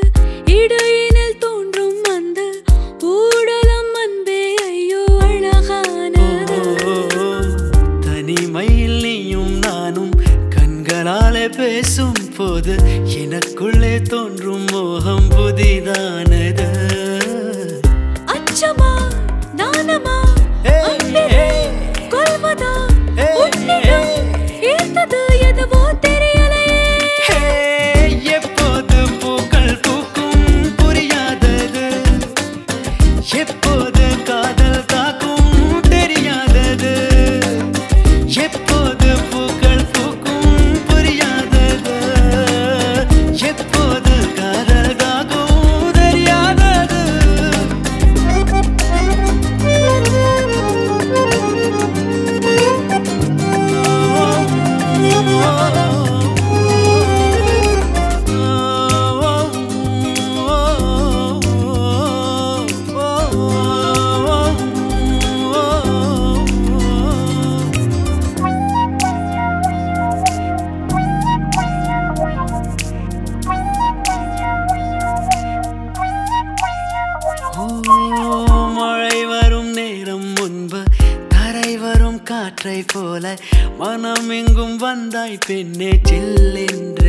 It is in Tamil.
இடையினில் தோன்றும் அந்த ஊடலம் அன்பே ஐயோ அழகானது. தனிமையில் நீயும் நானும் கண்களாலே பேசும் போது எனக்குள்ளே தோன்றும் மோகம் புதிதானது. அச்சமா நானமா கொள்வதா உன்னிடம் ஈர்த்தது எதுவோ தெரியலையே. எப்போது பூக்கள் பூக்கும் புரியாதது, எப்போது காதல் காக்கும் தெரியாதது. எப்போது பூக்கள் பூக்கும் புரியாதது, எப்போது காதல் காக்கும் தெரியாதது. மழை வரும் நேரம் முன்பு தரை வரும் காற்றை போல மனம் எங்கும் வந்தாய் பெண்ணே சில்லென்று.